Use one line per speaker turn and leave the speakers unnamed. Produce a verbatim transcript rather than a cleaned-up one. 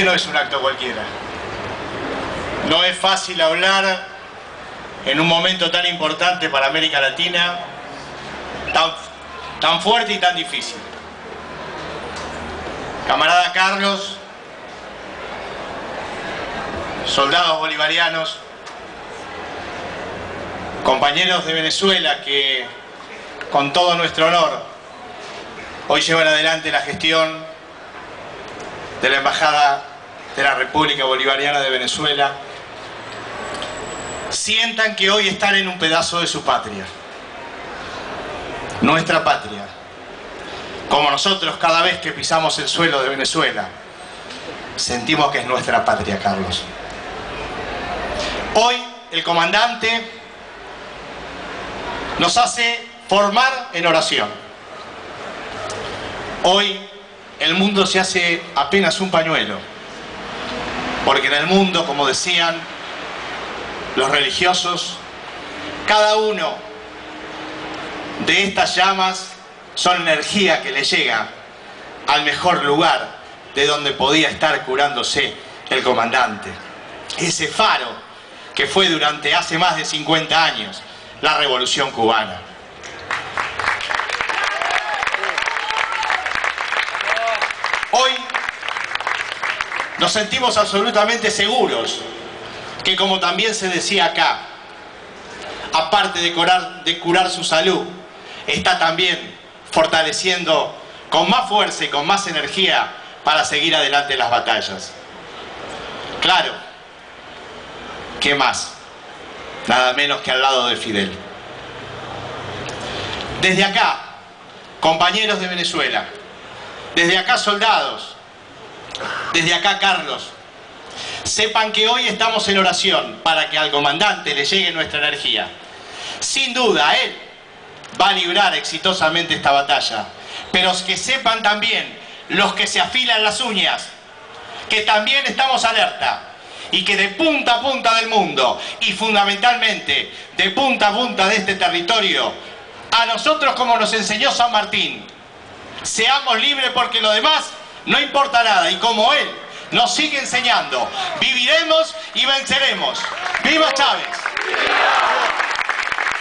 Este no es un acto cualquiera. No es fácil hablar en un momento tan importante para América Latina, tan, tan fuerte y tan difícil. Camarada Carlos, soldados bolivarianos, compañeros de Venezuela que con todo nuestro honor hoy llevan adelante la gestión de la Embajada de la República Bolivariana de Venezuela, sientan que hoy están en un pedazo de su patria, nuestra patria, como nosotros cada vez que pisamos el suelo de Venezuela sentimos que es nuestra patria, Carlos. Hoy el comandante nos hace formar en oración. Hoy el mundo se hace apenas un pañuelo, porque en el mundo, como decían los religiosos, cada uno de estas llamas son energía que le llega al mejor lugar de donde podía estar curándose el comandante. Ese faro que fue durante hace más de cincuenta años la Revolución Cubana. Hoy nos sentimos absolutamente seguros que, como también se decía acá, aparte de curar, de curar su salud, está también fortaleciendo con más fuerza y con más energía para seguir adelante las batallas. Claro, ¿qué más? Nada menos que al lado de Fidel. Desde acá, compañeros de Venezuela, desde acá soldados, desde acá Carlos, sepan que hoy estamos en oración para que al comandante le llegue nuestra energía. Sin duda, él va a librar exitosamente esta batalla, pero que sepan también los que se afilan las uñas, que también estamos alerta y que de punta a punta del mundo y fundamentalmente de punta a punta de este territorio, a nosotros, como nos enseñó San Martín, seamos libres porque lo demás no importa nada, y como él nos sigue enseñando, viviremos y venceremos. ¡Viva Chávez!